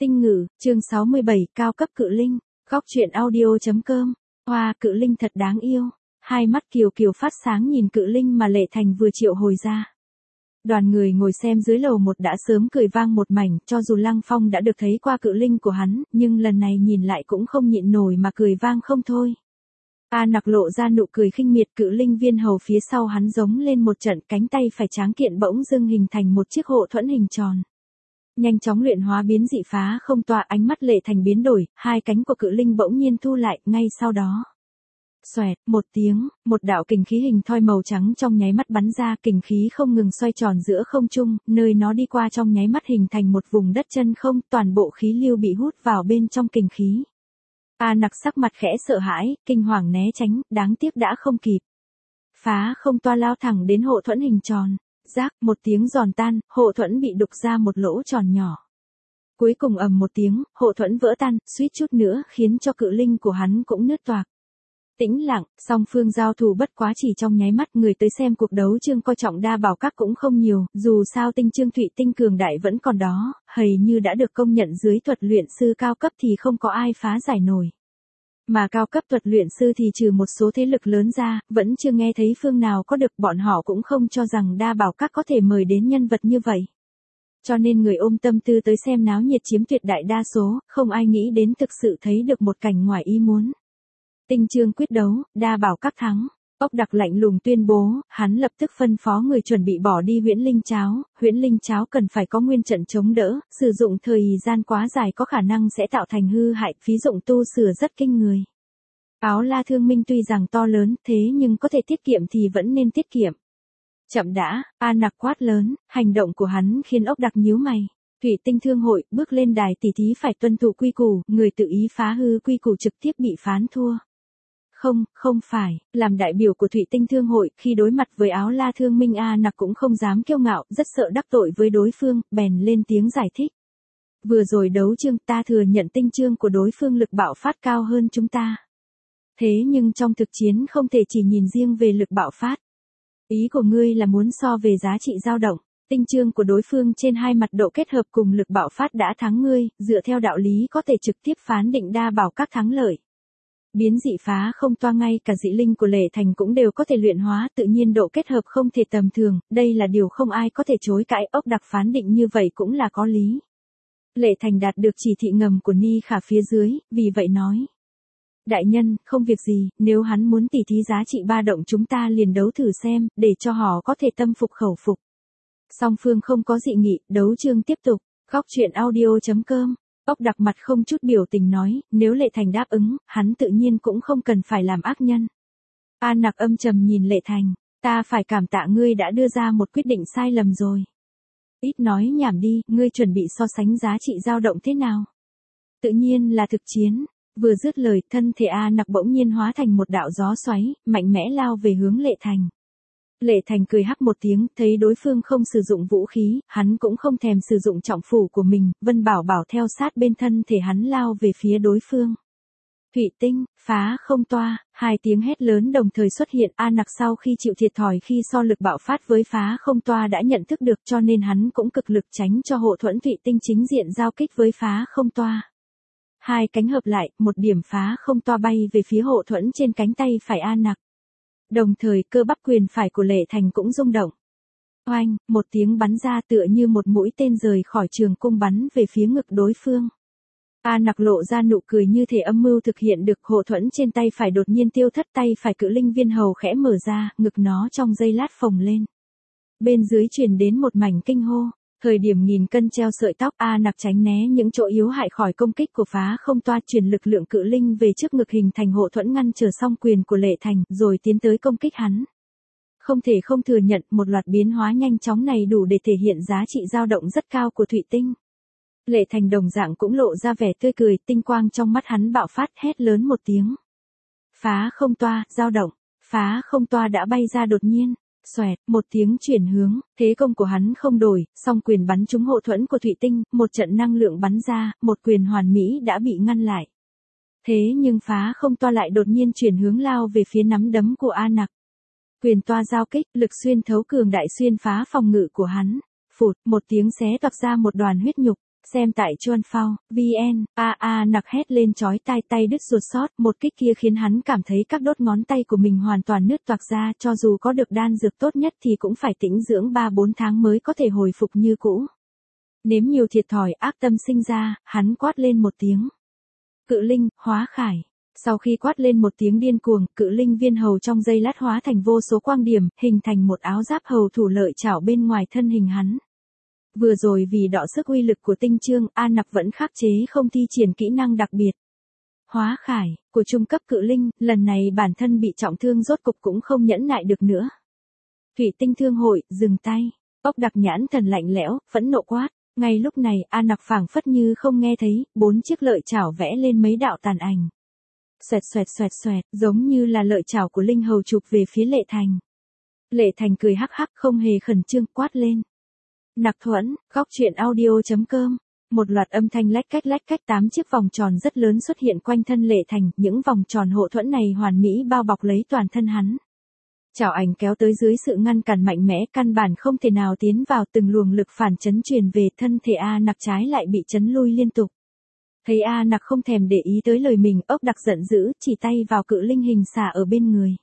Tinh ngữ, chương 67, cao cấp cự linh, góc truyện audio.com, hoa cự linh thật đáng yêu, hai mắt kiều kiều phát sáng nhìn cự linh mà Lệ Thành vừa triệu hồi ra. Đoàn người ngồi xem dưới lầu một đã sớm cười vang một mảnh, cho dù Lăng Phong đã được thấy qua cự linh của hắn, nhưng lần này nhìn lại cũng không nhịn nổi mà cười vang không thôi. A Nặc lộ ra nụ cười khinh miệt, cự linh viên hầu phía sau hắn giống lên một trận, cánh tay phải tráng kiện bỗng dưng hình thành một chiếc hộ thuẫn hình tròn. Nhanh chóng luyện hóa biến dị phá không toa, ánh mắt Lệ Thành biến đổi, hai cánh của cự linh bỗng nhiên thu lại, ngay sau đó. Xoẹt, một tiếng, một đạo kình khí hình thoi màu trắng trong nháy mắt bắn ra, kình khí không ngừng xoay tròn giữa không trung, nơi nó đi qua trong nháy mắt hình thành một vùng đất chân không, toàn bộ khí lưu bị hút vào bên trong kình khí. A Nặc sắc mặt khẽ sợ hãi, kinh hoàng né tránh, đáng tiếc đã không kịp. Phá không toa lao thẳng đến hộ thuẫn hình tròn. Rác, một tiếng giòn tan, hộ thuẫn bị đục ra một lỗ tròn nhỏ. Cuối cùng ầm một tiếng, hộ thuẫn vỡ tan, suýt chút nữa khiến cho cự linh của hắn cũng nứt toạc. Tĩnh lặng, song phương giao thủ bất quá chỉ trong nháy mắt, người tới xem cuộc đấu chương coi trọng đa bảo các cũng không nhiều, dù sao tinh chương thủy tinh cường đại vẫn còn đó, hầy như đã được công nhận dưới thuật luyện sư cao cấp thì không có ai phá giải nổi. Mà cao cấp thuật luyện sư thì trừ một số thế lực lớn ra, vẫn chưa nghe thấy phương nào có được, bọn họ cũng không cho rằng đa bảo các có thể mời đến nhân vật như vậy. Cho nên người ôm tâm tư tới xem náo nhiệt chiếm tuyệt đại đa số, không ai nghĩ đến thực sự thấy được một cảnh ngoài ý muốn. Tinh chương quyết đấu, đa bảo các thắng. Ốc Đặc lạnh lùng tuyên bố, hắn lập tức phân phó người chuẩn bị bỏ đi huyễn linh cháo cần phải có nguyên trận chống đỡ, sử dụng thời gian quá dài có khả năng sẽ tạo thành hư hại, phí dụng tu sửa rất kinh người. Áo La Thương Minh tuy rằng to lớn, thế nhưng có thể tiết kiệm thì vẫn nên tiết kiệm. Chậm đã, A Nặc quát lớn, hành động của hắn khiến Ốc Đặc nhíu mày. Thủy Tinh Thương hội, bước lên đài tỉ thí phải tuân thủ quy củ, người tự ý phá hư quy củ trực tiếp bị phán thua. Không phải, làm đại biểu của Thủy Tinh Thương hội, khi đối mặt với Áo La Thương Minh, A Nặc cũng không dám kiêu ngạo, rất sợ đắc tội với đối phương, bèn lên tiếng giải thích. Vừa rồi đấu chương ta thừa nhận tinh chương của đối phương lực bạo phát cao hơn chúng ta. Thế nhưng trong thực chiến không thể chỉ nhìn riêng về lực bạo phát. Ý của ngươi là muốn so về giá trị dao động, tinh chương của đối phương trên hai mặt độ kết hợp cùng lực bạo phát đã thắng ngươi, dựa theo đạo lý có thể trực tiếp phán định đa bảo các thắng lợi. Biến dị phá không toa ngay cả dị linh của Lệ Thành cũng đều có thể luyện hóa, tự nhiên độ kết hợp không thể tầm thường, đây là điều không ai có thể chối cãi, Ốc Đặc phán định như vậy cũng là có lý. Lệ Thành đạt được chỉ thị ngầm của Ni Khả phía dưới, vì vậy nói. Đại nhân, không việc gì, nếu hắn muốn tỉ thí giá trị ba động chúng ta liền đấu thử xem, để cho họ có thể tâm phục khẩu phục. Song phương không có dị nghị, đấu chương tiếp tục, góc truyện audio.com. Ốc Đặc mặt không chút biểu tình nói, nếu Lệ Thành đáp ứng, hắn tự nhiên cũng không cần phải làm ác nhân. A Nặc âm trầm nhìn Lệ Thành, ta phải cảm tạ ngươi đã đưa ra một quyết định sai lầm rồi. Ít nói nhảm đi, ngươi chuẩn bị so sánh giá trị dao động thế nào? Tự nhiên là thực chiến. Vừa dứt lời, thân thể A Nặc bỗng nhiên hóa thành một đạo gió xoáy, mạnh mẽ lao về hướng Lệ Thành. Lệ Thành cười hắc một tiếng, thấy đối phương không sử dụng vũ khí, hắn cũng không thèm sử dụng trọng phủ của mình, Vân Bảo Bảo theo sát bên thân thể hắn lao về phía đối phương. Thủy tinh, phá không toa, hai tiếng hét lớn đồng thời xuất hiện, A Nặc sau khi chịu thiệt thòi khi so lực bạo phát với phá không toa đã nhận thức được, cho nên hắn cũng cực lực tránh cho hộ thuẫn thủy tinh chính diện giao kích với phá không toa. Hai cánh hợp lại, một điểm phá không toa bay về phía hộ thuẫn trên cánh tay phải A Nặc. Đồng thời cơ bắp quyền phải của Lệ Thành cũng rung động. Oanh, một tiếng bắn ra tựa như một mũi tên rời khỏi trường cung bắn về phía ngực đối phương. A Nặc lộ ra nụ cười như thể âm mưu thực hiện được, hộ thuẫn trên tay phải đột nhiên tiêu thất, tay phải cự linh viên hầu khẽ mở ra, ngực nó trong giây lát phồng lên. Bên dưới truyền đến một mảnh kinh hô. Thời điểm nghìn cân treo sợi tóc, A Nặc tránh né những chỗ yếu hại khỏi công kích của phá không toa, truyền lực lượng cự linh về trước ngực hình thành hộ thuẫn ngăn trở song quyền của Lệ Thành, rồi tiến tới công kích hắn. Không thể không thừa nhận, một loạt biến hóa nhanh chóng này đủ để thể hiện giá trị dao động rất cao của thủy tinh. Lệ Thành đồng dạng cũng lộ ra vẻ tươi cười, tinh quang trong mắt hắn bạo phát, hét lớn một tiếng. Phá không toa, dao động, phá không toa đã bay ra đột nhiên. Xoẹt, một tiếng chuyển hướng, thế công của hắn không đổi, song quyền bắn trúng hộ thuẫn của thủy tinh, một trận năng lượng bắn ra, một quyền hoàn mỹ đã bị ngăn lại. Thế nhưng phá không toa lại đột nhiên chuyển hướng lao về phía nắm đấm của A Nặc. Quyền toa giao kích, lực xuyên thấu cường đại xuyên phá phòng ngự của hắn. Phụt, một tiếng xé toạc ra một đoàn huyết nhục. Xem tại Chuan Phao, VN, nặc hét lên chói tai, tay đứt ruột sót, một kích kia khiến hắn cảm thấy các đốt ngón tay của mình hoàn toàn nứt toạc ra, cho dù có được đan dược tốt nhất thì cũng phải tĩnh dưỡng 3-4 tháng mới có thể hồi phục như cũ. Nếm nhiều thiệt thòi, ác tâm sinh ra, hắn quát lên một tiếng. Cự linh, hóa khải. Sau khi quát lên một tiếng điên cuồng, cự linh viên hầu trong giây lát hóa thành vô số quang điểm, hình thành một áo giáp hầu thủ lợi chảo bên ngoài thân hình hắn. Vừa rồi vì đọ sức uy lực của tinh chương, An Nặc vẫn khắc chế không thi triển kỹ năng đặc biệt. Hóa khải, của trung cấp cự linh, lần này bản thân bị trọng thương rốt cục cũng không nhẫn nại được nữa. Thủy tinh thương hội, dừng tay. Ốc đặc nhãn thần lạnh lẽo, phẫn nộ quát. Ngay lúc này, An Nặc phảng phất như không nghe thấy, 4 chiếc lợi chảo vẽ lên mấy đạo tàn ảnh. Xoẹt xoẹt xoẹt xoẹt, giống như là lợi chảo của linh hầu chụp về phía Lệ Thành. Lệ Thành cười hắc hắc không hề khẩn trương quát lên. Nặc Thuẫn, góc truyện audio.com. Một loạt âm thanh lách cách 8 chiếc vòng tròn rất lớn xuất hiện quanh thân Lệ Thành, những vòng tròn hộ thuẫn này hoàn mỹ bao bọc lấy toàn thân hắn. Chảo ảnh kéo tới dưới sự ngăn cản mạnh mẽ, căn bản không thể nào tiến vào, từng luồng lực phản chấn truyền về thân thể A Nặc trái lại bị chấn lui liên tục. Thấy A Nặc không thèm để ý tới lời mình, ốc đặc giận dữ, chỉ tay vào cự linh hình xà ở bên người.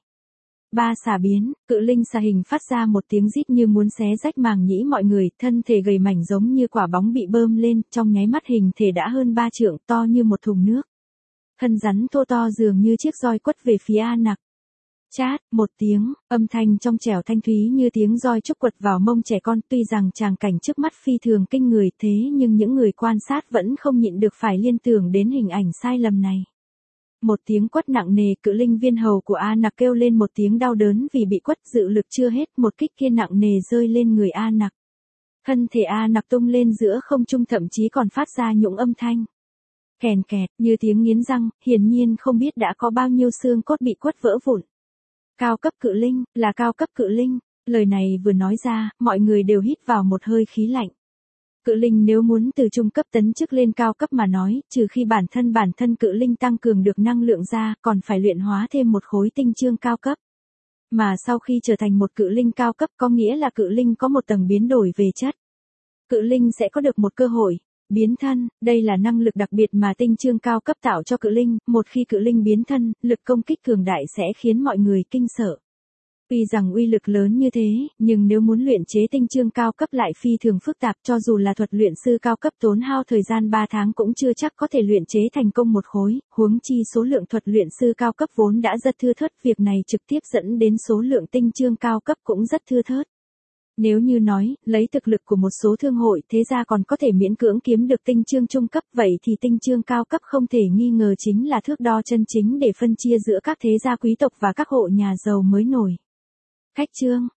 Ba xà biến, cự linh xà hình phát ra một tiếng rít như muốn xé rách màng nhĩ mọi người, thân thể gầy mảnh giống như quả bóng bị bơm lên, trong nháy mắt hình thể đã hơn 3 trượng, to như một thùng nước. Thân rắn thô to dường như chiếc roi quất về phía A Nặc. Chát, một tiếng, âm thanh trong trẻo thanh thúy như tiếng roi trúc quật vào mông trẻ con, tuy rằng tràng cảnh trước mắt phi thường kinh người, thế nhưng những người quan sát vẫn không nhịn được phải liên tưởng đến hình ảnh sai lầm này. Một tiếng quất nặng nề, cự linh viên hầu của A Nặc kêu lên một tiếng đau đớn vì bị quất, dự lực chưa hết, một kích kia nặng nề rơi lên người A Nặc. Thân thể A Nặc tung lên giữa không trung, thậm chí còn phát ra những âm thanh kèn kẹt như tiếng nghiến răng, hiển nhiên không biết đã có bao nhiêu xương cốt bị quất vỡ vụn. Cao cấp cự linh, là cao cấp cự linh. Lời này vừa nói ra, mọi người đều hít vào một hơi khí lạnh. Cự linh nếu muốn từ trung cấp tấn chức lên cao cấp mà nói, trừ khi bản thân cự linh tăng cường được năng lượng ra, còn phải luyện hóa thêm một khối tinh chương cao cấp. Mà sau khi trở thành một cự linh cao cấp có nghĩa là cự linh có một tầng biến đổi về chất. Cự linh sẽ có được một cơ hội biến thân, đây là năng lực đặc biệt mà tinh chương cao cấp tạo cho cự linh, một khi cự linh biến thân, lực công kích cường đại sẽ khiến mọi người kinh sợ. Tuy rằng uy lực lớn như thế, nhưng nếu muốn luyện chế tinh chương cao cấp lại phi thường phức tạp, cho dù là thuật luyện sư cao cấp tốn hao thời gian 3 tháng cũng chưa chắc có thể luyện chế thành công một khối, huống chi số lượng thuật luyện sư cao cấp vốn đã rất thưa thớt, việc này trực tiếp dẫn đến số lượng tinh chương cao cấp cũng rất thưa thớt. Nếu như nói, lấy thực lực của một số thương hội thế gia còn có thể miễn cưỡng kiếm được tinh chương trung cấp, vậy thì tinh chương cao cấp không thể nghi ngờ chính là thước đo chân chính để phân chia giữa các thế gia quý tộc và các hộ nhà giàu mới nổi. Khách chương,